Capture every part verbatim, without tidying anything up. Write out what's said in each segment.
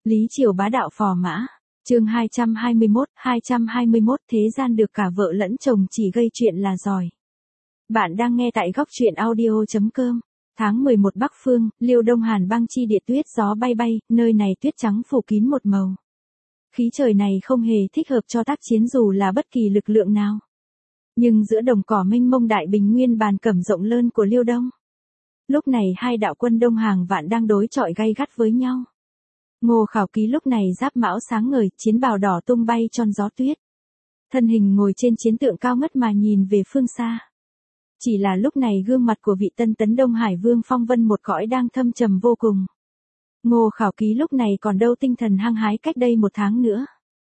Lý Triều bá đạo phò mã. Chương hai trăm hai mươi mốt, hai trăm hai mươi mốt thế gian được cả vợ lẫn chồng chỉ gây chuyện là giỏi. Bạn đang nghe tại góc truyện audio chấm com. Tháng mười một Bắc Phương, Liêu Đông Hàn băng chi địa tuyết gió bay bay, nơi này tuyết trắng phủ kín một màu. Khí trời này không hề thích hợp cho tác chiến dù là bất kỳ lực lượng nào. Nhưng giữa đồng cỏ mênh mông đại bình nguyên bàn cẩm rộng lớn của Liêu Đông. Lúc này hai đạo quân đông hàng vạn đang đối chọi gay gắt với nhau. Ngô Khảo Ký lúc này giáp mão sáng ngời, chiến bào đỏ tung bay tròn gió tuyết. Thân hình ngồi trên chiến tượng cao ngất mà nhìn về phương xa. Chỉ là lúc này gương mặt của vị tân tấn Đông Hải Vương phong vân một cõi đang thâm trầm vô cùng. Ngô Khảo Ký lúc này còn đâu tinh thần hăng hái cách đây một tháng nữa.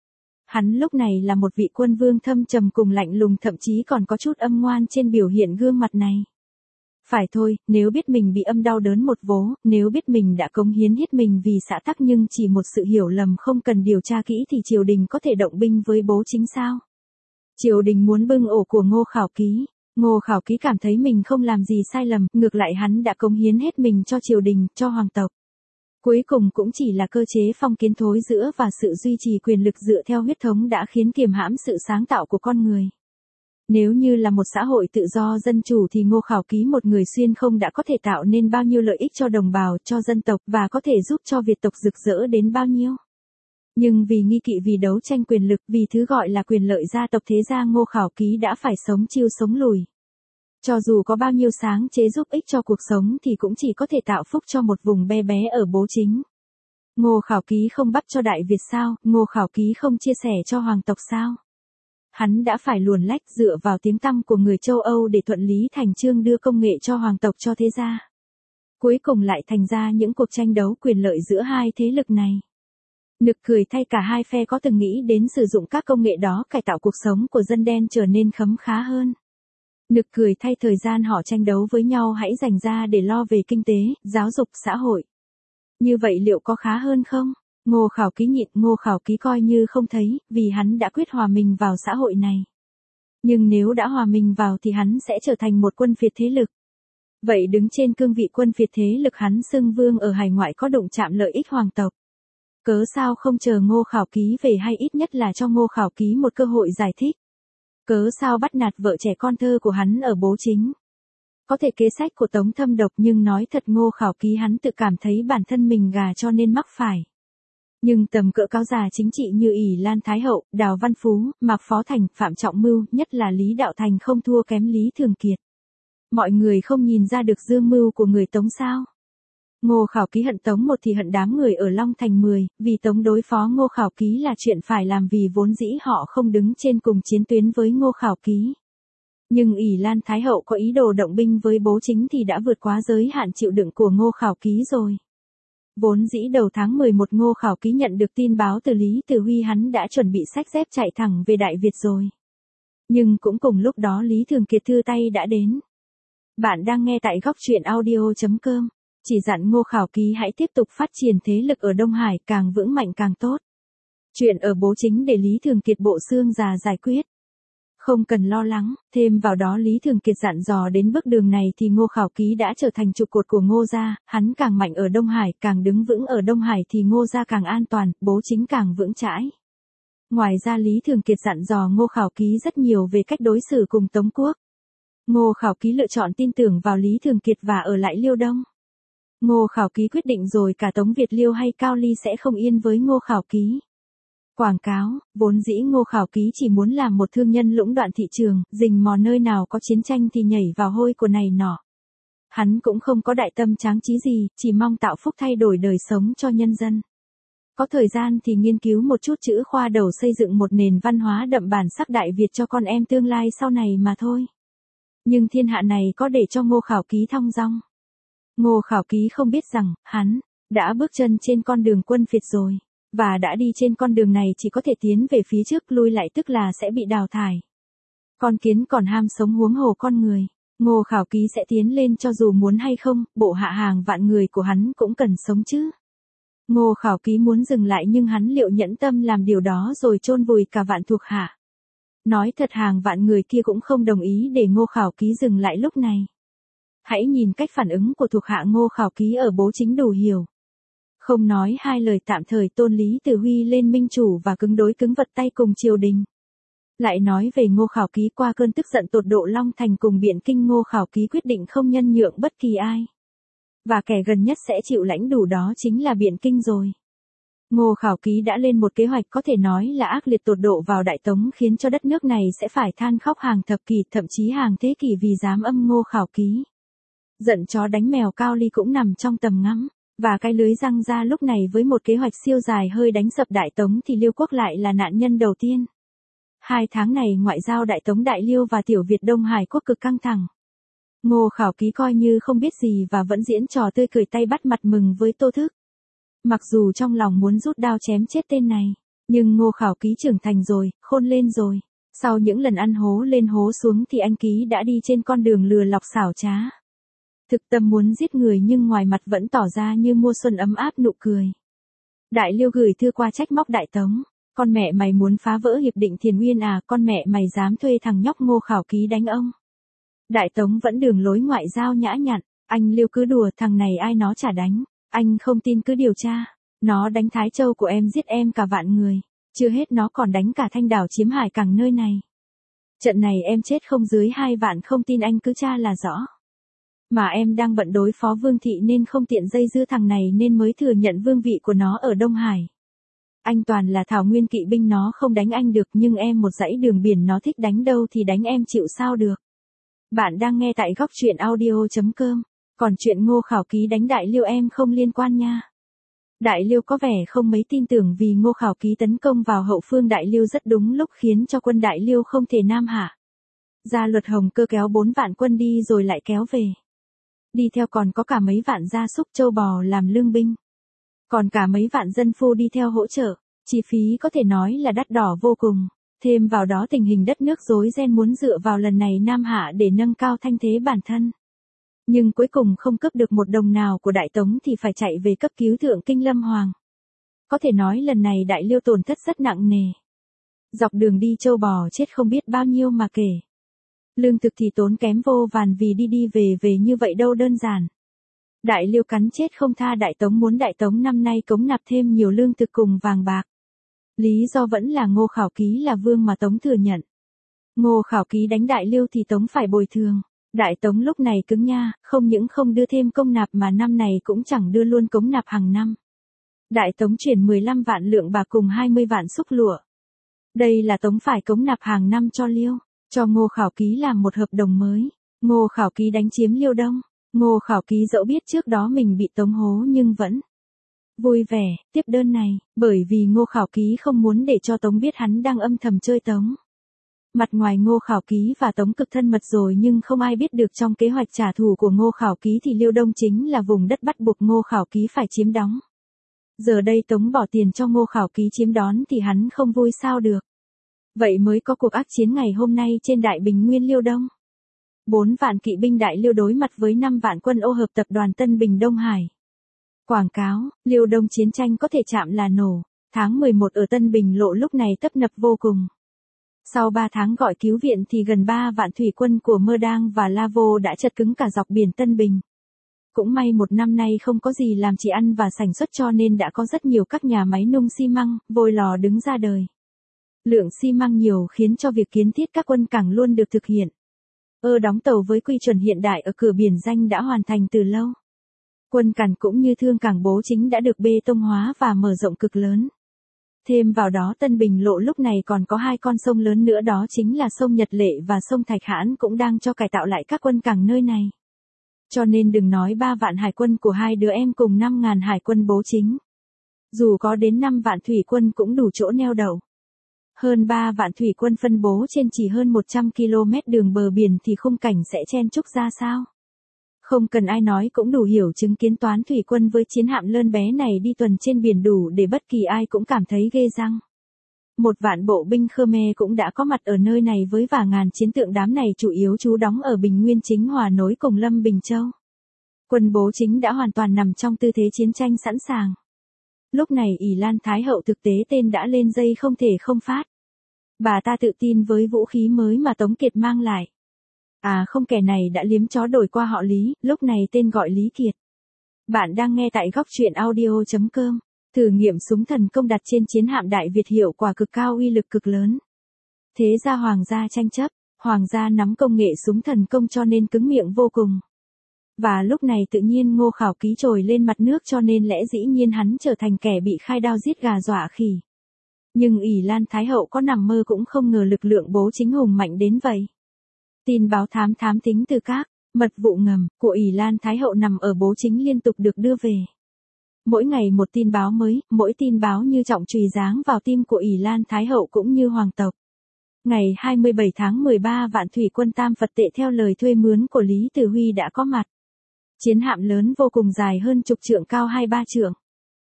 Hắn lúc này là một vị quân vương thâm trầm cùng lạnh lùng, thậm chí còn có chút âm ngoan trên biểu hiện gương mặt này. Phải thôi, nếu biết mình bị âm đau đớn một vố, nếu biết mình đã cống hiến hết mình vì xã tắc nhưng chỉ một sự hiểu lầm không cần điều tra kỹ thì triều đình có thể động binh với bố chính sao? Triều đình muốn bưng ổ của Ngô Khảo Ký. Ngô Khảo Ký cảm thấy mình không làm gì sai lầm, ngược lại hắn đã cống hiến hết mình cho triều đình, cho hoàng tộc. Cuối cùng cũng chỉ là cơ chế phong kiến thối giữa và sự duy trì quyền lực dựa theo huyết thống đã khiến kiềm hãm sự sáng tạo của con người. Nếu như là một xã hội tự do dân chủ thì Ngô Khảo Ký một người xuyên không đã có thể tạo nên bao nhiêu lợi ích cho đồng bào, cho dân tộc và có thể giúp cho Việt tộc rực rỡ đến bao nhiêu. Nhưng vì nghi kỵ, vì đấu tranh quyền lực, vì thứ gọi là quyền lợi gia tộc thế gia, Ngô Khảo Ký đã phải sống chiêu sống lùi. Cho dù có bao nhiêu sáng chế giúp ích cho cuộc sống thì cũng chỉ có thể tạo phúc cho một vùng bé bé ở bố chính. Ngô Khảo Ký không bắt cho Đại Việt sao, Ngô Khảo Ký không chia sẻ cho hoàng tộc sao. Hắn đã phải luồn lách dựa vào tiếng tăm của người châu Âu để thuận lý thành chương đưa công nghệ cho hoàng tộc, cho thế gia. Cuối cùng lại thành ra những cuộc tranh đấu quyền lợi giữa hai thế lực này. Nực cười thay, cả hai phe có từng nghĩ đến sử dụng các công nghệ đó cải tạo cuộc sống của dân đen trở nên khấm khá hơn. Nực cười thay, thời gian họ tranh đấu với nhau hãy dành ra để lo về kinh tế, giáo dục, xã hội. Như vậy liệu có khá hơn không? Ngô Khảo Ký nhịn, Ngô Khảo Ký coi như không thấy, vì hắn đã quyết hòa mình vào xã hội này. Nhưng nếu đã hòa mình vào thì hắn sẽ trở thành một quân phiệt thế lực. Vậy đứng trên cương vị quân phiệt thế lực, hắn xưng vương ở hải ngoại có đụng chạm lợi ích hoàng tộc. Cớ sao không chờ Ngô Khảo Ký về, hay ít nhất là cho Ngô Khảo Ký một cơ hội giải thích? Cớ sao bắt nạt vợ trẻ con thơ của hắn ở bố chính? Có thể kế sách của Tống thâm độc, nhưng nói thật Ngô Khảo Ký hắn tự cảm thấy bản thân mình gà cho nên mắc phải. Nhưng tầm cỡ cáo già chính trị như ỷ Lan Thái Hậu, Đào Văn Phú, Mạc Phó Thành, Phạm Trọng Mưu, nhất là Lý Đạo Thành không thua kém Lý Thường Kiệt. Mọi người không nhìn ra được dương mưu của người Tống sao? Ngô Khảo Ký hận Tống một thì hận đám người ở Long Thành mười, vì Tống đối phó Ngô Khảo Ký là chuyện phải làm, vì vốn dĩ họ không đứng trên cùng chiến tuyến với Ngô Khảo Ký. Nhưng ỷ Lan Thái Hậu có ý đồ động binh với bố chính thì đã vượt quá giới hạn chịu đựng của Ngô Khảo Ký rồi. Vốn dĩ đầu tháng mười một Ngô Khảo Ký nhận được tin báo từ Lý Từ Huy, hắn đã chuẩn bị xách dép chạy thẳng về Đại Việt rồi. Nhưng cũng cùng lúc đó Lý Thường Kiệt thư tay đã đến. Bạn đang nghe tại góc truyện audio chấm com. Chỉ dặn Ngô Khảo Ký hãy tiếp tục phát triển thế lực ở Đông Hải, càng vững mạnh càng tốt. Chuyện ở bố chính để Lý Thường Kiệt bộ xương già giải quyết. Không cần lo lắng, thêm vào đó Lý Thường Kiệt dặn dò đến bước đường này thì Ngô Khảo Ký đã trở thành trụ cột của Ngô gia, hắn càng mạnh ở Đông Hải, càng đứng vững ở Đông Hải thì Ngô gia càng an toàn, bố chính càng vững chãi. Ngoài ra Lý Thường Kiệt dặn dò Ngô Khảo Ký rất nhiều về cách đối xử cùng Tống quốc. Ngô Khảo Ký lựa chọn tin tưởng vào Lý Thường Kiệt và ở lại Liêu Đông. Ngô Khảo Ký quyết định rồi cả Tống Việt Liêu hay Cao Ly sẽ không yên với Ngô Khảo Ký. Quảng cáo, vốn dĩ Ngô Khảo Ký chỉ muốn làm một thương nhân lũng đoạn thị trường, rình mò nơi nào có chiến tranh thì nhảy vào hôi của này nọ. Hắn cũng không có đại tâm tráng trí gì, chỉ mong tạo phúc thay đổi đời sống cho nhân dân. Có thời gian thì nghiên cứu một chút chữ khoa đầu, xây dựng một nền văn hóa đậm bản sắc Đại Việt cho con em tương lai sau này mà thôi. Nhưng thiên hạ này có để cho Ngô Khảo Ký thong dong. Ngô Khảo Ký không biết rằng, hắn đã bước chân trên con đường quân phiệt rồi. Và đã đi trên con đường này chỉ có thể tiến về phía trước, lui lại tức là sẽ bị đào thải. Con kiến còn ham sống huống hồ con người. Ngô Khảo Ký sẽ tiến lên cho dù muốn hay không, bộ hạ hàng vạn người của hắn cũng cần sống chứ. Ngô Khảo Ký muốn dừng lại nhưng hắn liệu nhẫn tâm làm điều đó rồi chôn vùi cả vạn thuộc hạ. Nói thật hàng vạn người kia cũng không đồng ý để Ngô Khảo Ký dừng lại lúc này. Hãy nhìn cách phản ứng của thuộc hạ Ngô Khảo Ký ở bố chính đủ hiểu. Không nói hai lời tạm thời tôn Lý Từ Huy lên minh chủ và cứng đối cứng vật tay cùng triều đình. Lại nói về Ngô Khảo Ký qua cơn tức giận tột độ Long Thành cùng Biện Kinh, Ngô Khảo Ký quyết định không nhân nhượng bất kỳ ai. Và kẻ gần nhất sẽ chịu lãnh đủ đó chính là Biện Kinh rồi. Ngô Khảo Ký đã lên một kế hoạch có thể nói là ác liệt tột độ vào Đại Tống, khiến cho đất nước này sẽ phải than khóc hàng thập kỷ, thậm chí hàng thế kỷ vì dám âm Ngô Khảo Ký. Giận chó đánh mèo, Cao Ly cũng nằm trong tầm ngắm. Và cái lưới răng ra lúc này với một kế hoạch siêu dài hơi đánh sập Đại Tống thì Liêu Quốc lại là nạn nhân đầu tiên. Hai tháng này ngoại giao Đại Tống Đại Liêu và Tiểu Việt Đông Hải quốc cực căng thẳng. Ngô Khảo Ký coi như không biết gì và vẫn diễn trò tươi cười tay bắt mặt mừng với Tô Thức. Mặc dù trong lòng muốn rút đao chém chết tên này, nhưng Ngô Khảo Ký trưởng thành rồi, khôn lên rồi. Sau những lần ăn hố lên hố xuống thì anh Ký đã đi trên con đường lừa lọc xảo trá. Thực tâm muốn giết người nhưng ngoài mặt vẫn tỏ ra như mùa xuân ấm áp nụ cười. Đại Liêu gửi thư qua trách móc Đại Tống. Con mẹ mày muốn phá vỡ hiệp định Thiền Uyên à, con mẹ mày dám thuê thằng nhóc Ngô Khảo Ký đánh ông. Đại Tống vẫn đường lối ngoại giao nhã nhặn, anh Liêu cứ đùa thằng này ai nó chả đánh, anh không tin cứ điều tra, nó đánh Thái Châu của em giết em cả vạn người, chưa hết nó còn đánh cả Thanh Đảo chiếm hải cảng nơi này. Trận này em chết không dưới hai vạn, không tin anh cứ tra là rõ. Mà em đang bận đối phó Vương Thị nên không tiện dây dưa thằng này nên mới thừa nhận vương vị của nó ở Đông Hải. Anh toàn là thảo nguyên kỵ binh, nó không đánh anh được, nhưng em một dãy đường biển nó thích đánh đâu thì đánh, em chịu sao được. Bạn đang nghe tại góc truyện audio chấm com. Còn chuyện Ngô Khảo Ký đánh Đại Liêu em không liên quan nha. Đại Liêu có vẻ không mấy tin tưởng vì Ngô Khảo Ký tấn công vào hậu phương Đại Liêu rất đúng lúc, khiến cho quân Đại Liêu không thể nam hạ. Gia Luật Hồng Cơ kéo bốn vạn quân đi rồi lại kéo về. Đi theo còn có cả mấy vạn gia súc trâu bò làm lương binh. Còn cả mấy vạn dân phu đi theo hỗ trợ, chi phí có thể nói là đắt đỏ vô cùng. Thêm vào đó tình hình đất nước rối ren, muốn dựa vào lần này nam hạ để nâng cao thanh thế bản thân. Nhưng cuối cùng không cướp được một đồng nào của Đại Tống thì phải chạy về cấp cứu Thượng Kinh Lâm Hoàng. Có thể nói lần này Đại Liêu tổn thất rất nặng nề. Dọc đường đi trâu bò chết không biết bao nhiêu mà kể. Lương thực thì tốn kém vô vàn vì đi đi về về như vậy đâu đơn giản. Đại Liêu cắn chết không tha Đại Tống, muốn Đại Tống năm nay cống nạp thêm nhiều lương thực cùng vàng bạc. Lý do vẫn là Ngô Khảo Ký là vương mà Tống thừa nhận. Ngô Khảo Ký đánh Đại Liêu thì Tống phải bồi thường. Đại Tống lúc này cứng nha, không những không đưa thêm công nạp mà năm này cũng chẳng đưa luôn cống nạp hàng năm. Đại Tống chuyển mười lăm vạn lượng bạc cùng hai mươi vạn xúc lụa. Đây là Tống phải cống nạp hàng năm cho Liêu, cho Ngô Khảo Ký làm một hợp đồng mới. Ngô Khảo Ký đánh chiếm Liêu Đông. Ngô Khảo Ký dẫu biết trước đó mình bị Tống hố nhưng vẫn vui vẻ tiếp đơn này, bởi vì Ngô Khảo Ký không muốn để cho Tống biết hắn đang âm thầm chơi Tống. Mặt ngoài Ngô Khảo Ký và Tống cực thân mật rồi nhưng không ai biết được trong kế hoạch trả thù của Ngô Khảo Ký thì Liêu Đông chính là vùng đất bắt buộc Ngô Khảo Ký phải chiếm đóng. Giờ đây Tống bỏ tiền cho Ngô Khảo Ký chiếm đón thì hắn không vui sao được. Vậy mới có cuộc ác chiến ngày hôm nay trên Đại Bình Nguyên Liêu Đông. Bốn vạn kỵ binh Đại Liêu đối mặt với năm vạn quân ô hợp tập đoàn Tân Bình Đông Hải. Quảng cáo, Liêu Đông chiến tranh có thể chạm là nổ. Tháng mười một ở Tân Bình Lộ lúc này tấp nập vô cùng. Sau ba tháng gọi cứu viện thì gần ba vạn thủy quân của Mơ Đang và La Vô đã chật cứng cả dọc biển Tân Bình. Cũng may một năm nay không có gì làm chỉ ăn và sản xuất cho nên đã có rất nhiều các nhà máy nung xi măng, vôi lò đứng ra đời. Lượng xi măng nhiều khiến cho việc kiến thiết các quân cảng luôn được thực hiện. Ơ đóng tàu với quy chuẩn hiện đại ở cửa biển danh đã hoàn thành từ lâu. Quân cảng cũng như thương cảng Bố Chính đã được bê tông hóa và mở rộng cực lớn. Thêm vào đó Tân Bình Lộ lúc này còn có hai con sông lớn nữa, đó chính là sông Nhật Lệ và sông Thạch Hãn, cũng đang cho cải tạo lại các quân cảng nơi này. Cho nên đừng nói ba vạn hải quân của hai đứa em cùng năm ngàn hải quân Bố Chính. Dù có đến năm vạn thủy quân cũng đủ chỗ neo đậu. Hơn ba vạn thủy quân phân bố trên chỉ hơn một trăm ki lô mét đường bờ biển thì khung cảnh sẽ chen chúc ra sao. Không cần ai nói cũng đủ hiểu, chứng kiến toán thủy quân với chiến hạm lớn bé này đi tuần trên biển đủ để bất kỳ ai cũng cảm thấy ghê răng. Một vạn bộ binh Khmer cũng đã có mặt ở nơi này với vài ngàn chiến tượng, đám này chủ yếu trú đóng ở Bình Nguyên Chính Hòa nối cùng Lâm Bình Châu. Quân Bố Chính đã hoàn toàn nằm trong tư thế chiến tranh sẵn sàng. Lúc này ỷ Lan Thái Hậu thực tế tên đã lên dây không thể không phát. Bà ta tự tin với vũ khí mới mà Tống Kiệt mang lại. À không, kẻ này đã liếm chó đổi qua họ Lý, lúc này tên gọi Lý Kiệt. Bạn đang nghe tại góc truyện audio chấm com. Thử nghiệm súng thần công đặt trên chiến hạm Đại Việt hiệu quả cực cao, uy lực cực lớn. Thế gia hoàng gia tranh chấp, hoàng gia nắm công nghệ súng thần công cho nên cứng miệng vô cùng. Và lúc này tự nhiên Ngô Khảo Ký trồi lên mặt nước, cho nên lẽ dĩ nhiên hắn trở thành kẻ bị khai đao giết gà dọa khỉ. Nhưng ỷ Lan Thái Hậu có nằm mơ cũng không ngờ lực lượng Bố Chính hùng mạnh đến vậy. Tin báo thám thám tính từ các mật vụ ngầm của ỷ Lan Thái Hậu nằm ở Bố Chính liên tục được đưa về. Mỗi ngày một tin báo mới, mỗi tin báo như trọng chùy giáng vào tim của ỷ Lan Thái Hậu cũng như hoàng tộc. Ngày hai mươi bảy tháng mười ba, vạn thủy quân tam Phật tệ theo lời thuê mướn của Lý Tử Huy đã có mặt. Chiến hạm lớn vô cùng, dài hơn chục trượng, cao hai ba trượng.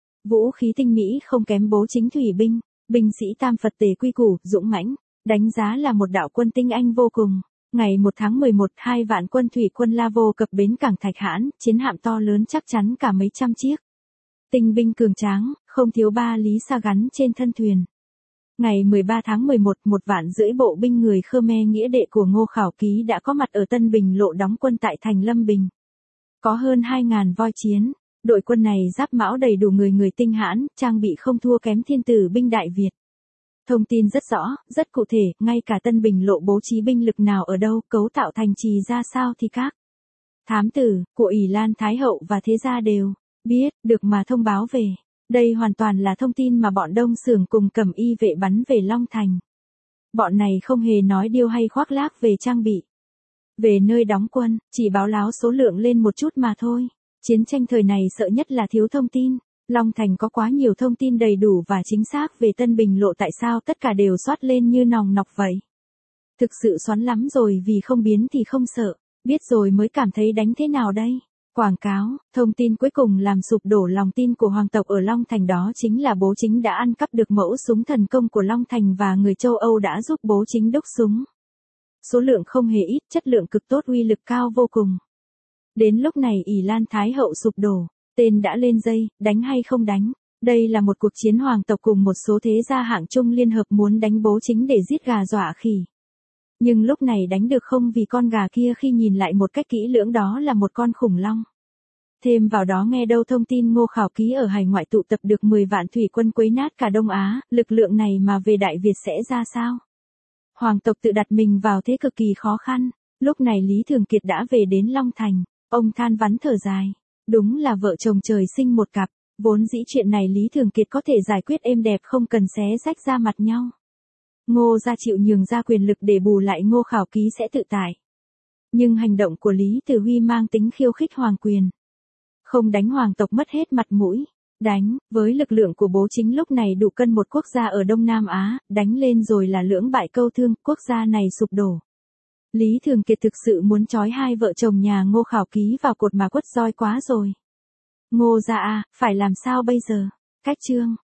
Vũ khí tinh mỹ không kém Bố Chính thủy binh, binh sĩ tam Phật tề quy củ, dũng mãnh, đánh giá là một đạo quân tinh anh vô cùng. Ngày một tháng mười một, hai vạn quân thủy quân La Vô cập bến cảng Thạch Hãn, chiến hạm to lớn chắc chắn cả mấy trăm chiếc. Tinh binh cường tráng, không thiếu ba lý sa gắn trên thân thuyền. Ngày mười ba tháng mười một, một vạn rưỡi bộ binh người Khmer nghĩa đệ của Ngô Khảo Ký đã có mặt ở Tân Bình Lộ đóng quân tại thành Lâm Bình. Có hơn hai ngàn voi chiến, đội quân này giáp mão đầy đủ, người người tinh hãn, trang bị không thua kém thiên tử binh Đại Việt. Thông tin rất rõ, rất cụ thể, ngay cả Tân Bình Lộ bố trí binh lực nào ở đâu, cấu tạo thành trì ra sao thì các thám tử của ỷ Lan Thái Hậu và thế gia đều biết được mà thông báo về. Đây hoàn toàn là thông tin mà bọn Đông Xưởng cùng Cẩm Y vệ bắn về Long Thành. Bọn này không hề nói điêu hay khoác lác về trang bị, về nơi đóng quân, chỉ báo láo số lượng lên một chút mà thôi. Chiến tranh thời này sợ nhất là thiếu thông tin. Long Thành có quá nhiều thông tin đầy đủ và chính xác về Tân Bình Lộ, tại sao tất cả đều xoát lên như nòng nọc vậy? Thực sự xoắn lắm rồi, vì không biến thì không sợ, biết rồi mới cảm thấy đánh thế nào đây? Quảng cáo, thông tin cuối cùng làm sụp đổ lòng tin của hoàng tộc ở Long Thành, đó chính là Bố Chính đã ăn cắp được mẫu súng thần công của Long Thành và người châu Âu đã giúp Bố Chính đúc súng. Số lượng không hề ít, chất lượng cực tốt, uy lực cao vô cùng. Đến lúc này ỷ Lan Thái Hậu sụp đổ. Tên đã lên dây, đánh hay không đánh? Đây là một cuộc chiến hoàng tộc cùng một số thế gia hạng trung liên hợp muốn đánh Bố Chính để giết gà dọa khỉ. Nhưng lúc này đánh được không, vì con gà kia khi nhìn lại một cách kỹ lưỡng đó là một con khủng long. Thêm vào đó nghe đâu thông tin Ngô Khảo Ký ở hải ngoại tụ tập được mười vạn thủy quân quấy nát cả Đông Á, lực lượng này mà về Đại Việt sẽ ra sao? Hoàng tộc tự đặt mình vào thế cực kỳ khó khăn. Lúc này Lý Thường Kiệt đã về đến Long Thành, ông than vắn thở dài. Đúng là vợ chồng trời sinh một cặp, vốn dĩ chuyện này Lý Thường Kiệt có thể giải quyết êm đẹp không cần xé rách ra mặt nhau. Ngô gia chịu nhường ra quyền lực để bù lại Ngô Khảo Ký sẽ tự tại. Nhưng hành động của Lý Tử Huy mang tính khiêu khích hoàng quyền. Không đánh hoàng tộc mất hết mặt mũi. Đánh, với lực lượng của Bố Chính lúc này đủ cân một quốc gia ở Đông Nam Á, đánh lên rồi là lưỡng bại câu thương, quốc gia này sụp đổ. Lý Thường Kiệt thực sự muốn trói hai vợ chồng nhà Ngô Khảo Ký vào cột mà quất roi quá rồi. Ngô gia à, phải làm sao bây giờ? Cách chương.